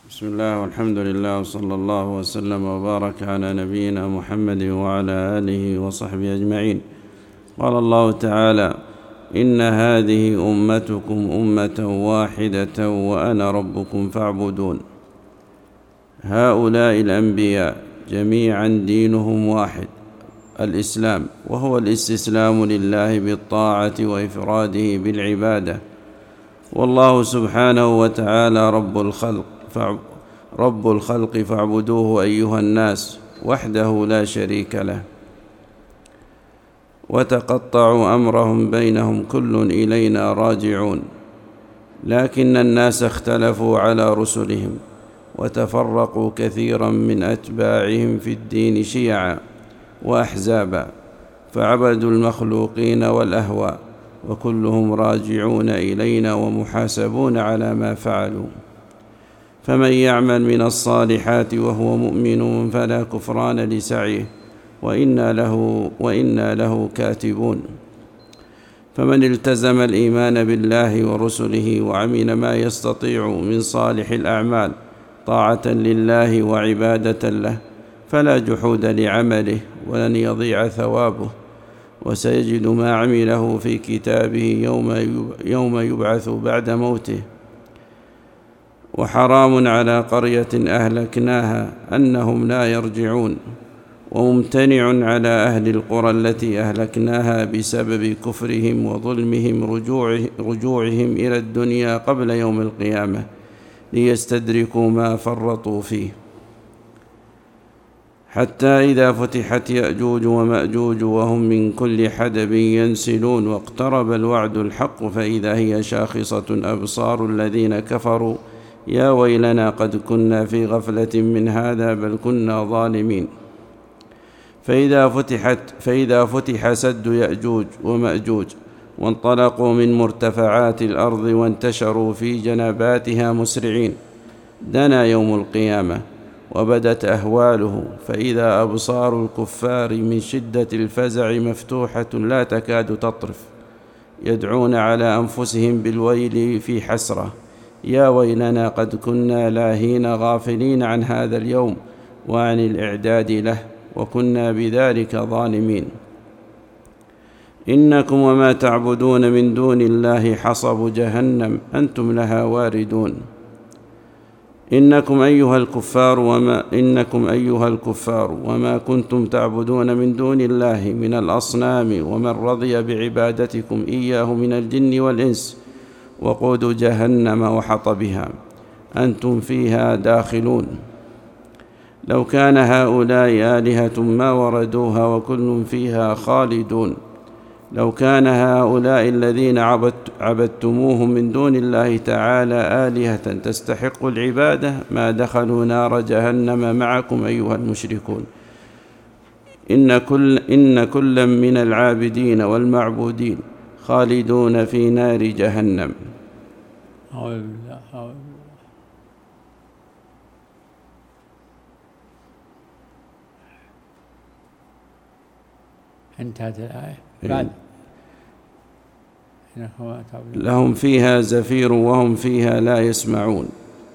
بسم الله والحمد لله وصلى الله وسلم وبارك على نبينا محمد وعلى آله وصحبه أجمعين. قال الله تعالى: إن هذه أمتكم أمة واحدة وأنا ربكم فاعبدون. هؤلاء الأنبياء جميعا دينهم واحد، الإسلام، وهو الاستسلام لله بالطاعة وإفراده بالعبادة. والله سبحانه وتعالى رب الخلق فاعبدوه أيها الناس وحده لا شريك له. وتقطعوا أمرهم بينهم كل إلينا راجعون، لكن الناس اختلفوا على رسلهم وتفرقوا كثيرا من أتباعهم في الدين شيعا وأحزابا، فعبدوا المخلوقين والأهواء، وكلهم راجعون إلينا ومحاسبون على ما فعلوا. فمن يعمل من وهو مؤمن فلا كفران لسعيه وإنا له كاتبون. فمن التزم الإيمان بالله ورسله وعمل ما يستطيع من صالح الأعمال طاعة لله وعبادة له فلا جحود لعمله ولن يضيع ثوابه، وسيجد ما عمله في كتابه يوم يبعث بعد موته. وحرام على قرية أهلكناها أنهم لا يرجعون، وممتنع على أهل القرى التي أهلكناها بسبب كفرهم وظلمهم رجوعهم إلى الدنيا قبل يوم القيامة ليستدركوا ما فرطوا فيه، حتى إذا فتحت يأجوج ومأجوج وهم من كل حدب ينسلون واقترب الوعد الحق فإذا هي شاخصة أبصار الذين كفروا يا ويلنا قد كنا في غفلة من هذا بل كنا ظالمين. فإذا فتح سد يأجوج ومأجوج وانطلقوا من مرتفعات الأرض وانتشروا في جنباتها مسرعين، دنا يوم القيامة وبدت أهواله، فإذا أبصار الكفار من شدة الفزع مفتوحة لا تكاد تطرف، يدعون على أنفسهم بالويل في حسرة: يا ويلنا قد كنا لاهين غافلين عن هذا اليوم وعن الإعداد له، وكنا بذلك ظالمين. إنكم وما تعبدون من دون الله حصب جهنم أنتم لها واردون. إنكم أيها الكفار وما كنتم تعبدون من دون الله من الأصنام ومن رضي بعبادتكم إياه من الجن والإنس وقود جهنم وحطبها أنتم فيها داخلون. لو كان هؤلاء آلهة ما وردوها وكل فيها خالدون. لو كان هؤلاء الذين عبدتموهم من دون الله تعالى آلهة تستحق العبادة ما دخلوا نار جهنم معكم أيها المشركون. إن كلا من العابدين والمعبودين خالدون في نار جهنم. انتهت الآية بعد لهم فيها زفير وهم فيها لا يسمعون.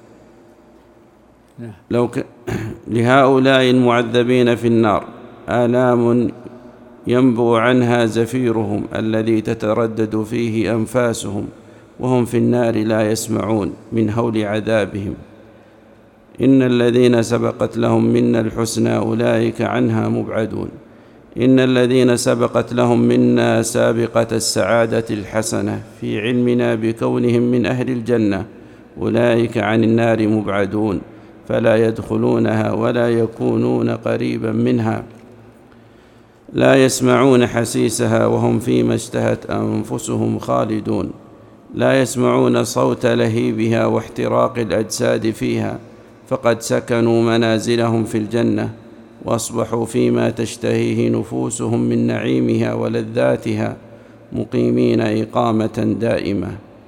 لهؤلاء المعذبين في النار آلام ينبو عنها زفيرهم الذي تتردد فيه أنفاسهم وهم في النار لا يسمعون من هول عذابهم. إن الذين سبقت لهم منا الحسنى أولئك عنها مبعدون. إن الذين سبقت لهم منا سابقة السعادة الحسنة في علمنا بكونهم من أهل الجنة أولئك عن النار مبعدون فلا يدخلونها ولا يكونون قريبا منها، لا يسمعون حسيسها وهم فيما اشتهت أنفسهم خالدون، لا يسمعون صوت لهيبها واحتراق الأجساد فيها، فقد سكنوا منازلهم في الجنة وأصبحوا فيما تشتهيه نفوسهم من نعيمها ولذاتها مقيمين إقامة دائمة.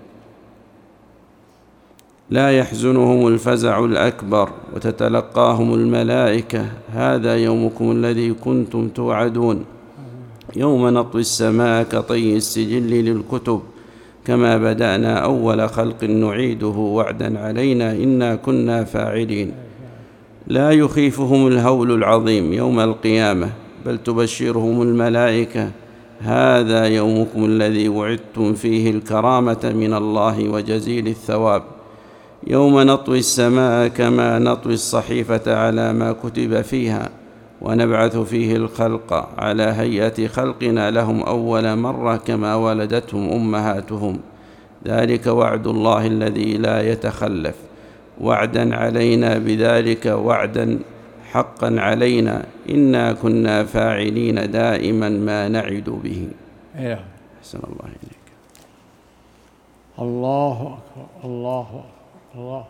لا يحزنهم الفزع الأكبر وتتلقاهم الملائكة: هذا يومكم الذي كنتم توعدون. يوم نطوي السماء كطي السجل للكتب كما بدأنا أول خلق نعيده وعدا علينا إنا كنا فاعلين. لا يخيفهم الهول العظيم يوم القيامة، بل تبشرهم الملائكة هذا يومكم الذي وعدتم فيه الكرامة من الله وجزيل الثواب، يوم نطوي السماء كما نطوي الصحيفة على ما كتب فيها، ونبعث فيه الخلق على هيئة خلقنا لهم أول مرة كما ولدتهم أمهاتهم، ذلك وعد الله الذي لا يتخلف، وعدا علينا بذلك وعدا حقا علينا، إنا كنا فاعلين دائما ما نعد به. أحسن الله إليك. الله أكبر الله أكبر الله.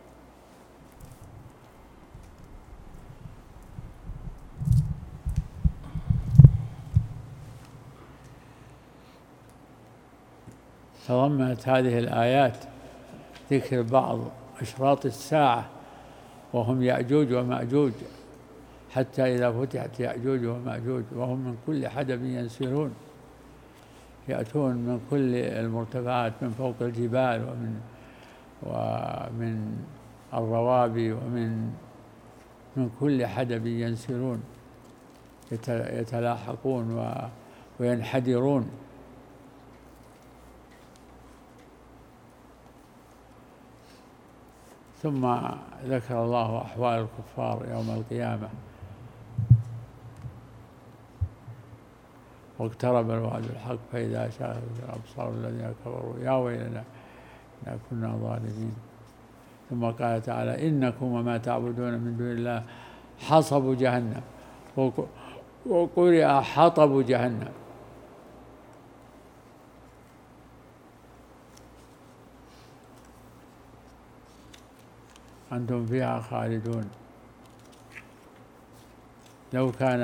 تضمنت هذه الآيات ذكر بعض أشراط الساعة وهم يأجوج ومأجوج، حتى إذا فتحت يأجوج ومأجوج وهم من كل حدب ينسلون، يأتون من كل المرتفعات، من فوق الجبال ومن الروابي ومن كل حدب ينسلون، يتلاحقون وينحدرون. ثم ذكر الله أحوال الكفار يوم القيامة: واقترب الوعد الحق فإذا شاءت الأبصار الذين كفروا يا ويلنا إنا كنا ظالمين. ثم قال تعالى: إنكم وما تعبدون من دون الله حصب جهنم، وقرئ حطب جهنم. أنتم فيها خالدون. لو كان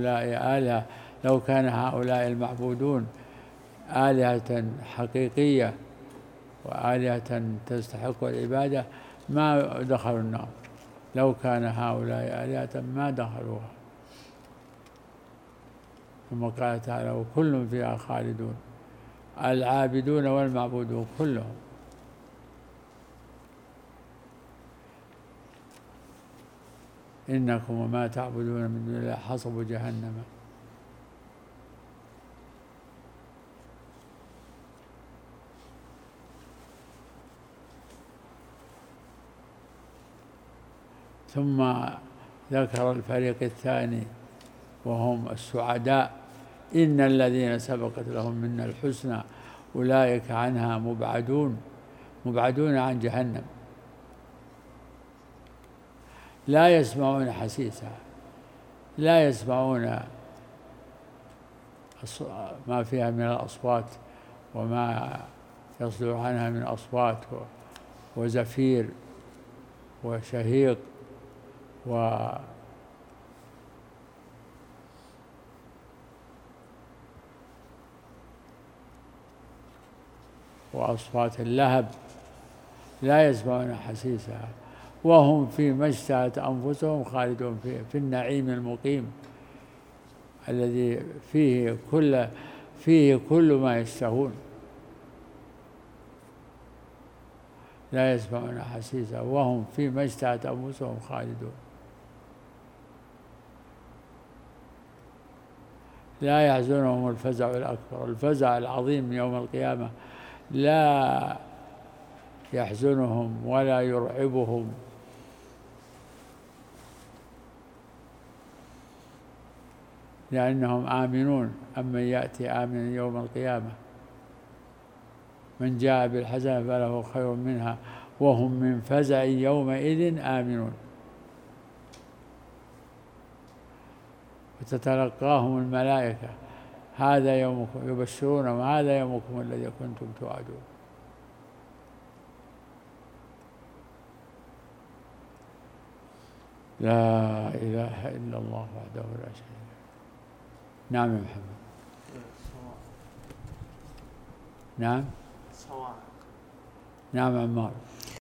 هؤلاء المعبودون آلهة حقيقية وآلهة تستحق العبادة ما دخلوا النار، لو كان هؤلاء آلهة ما دخلوها. ثم قال تعالى: وكل فيها خالدون، العابدون والمعبودون كلهم. إنكم وما تعبدون من دون الله حصب جهنم. ثم ذكر الفريق الثاني وهم السعداء: إن الذين سبقت لهم منا الحسنى أولئك عنها مبعدون عن جهنم، لا يسمعون حسيسها، لا يسمعون ما فيها من الأصوات وما يصدر عنها من أصوات وزفير وشهيق وأصوات اللهب، لا يسمعون حسيسها، وهم فيما اشتهت أنفسهم خالدون في النعيم المقيم الذي فيه كل ما يشتهون. لا يسمعون حسيسها وهم فيما اشتهت أنفسهم خالدون. لا يحزنهم الفزع الأكبر، الفزع العظيم يوم القيامة لا يحزنهم ولا يرعبهم، لأنهم آمنون. أمن يأتي آمنا يوم القيامة من جاء بالحسنة فله خير منها وهم من فزع يومئذ آمنون. وتتلقاهم الملائكة: هذا يومكم، يبشرونهم: هذا يومكم الذي كنتم توعدون. لا إله إلا الله وحده لا شريك له. نعم يا محمد. نعم. نعم عمار.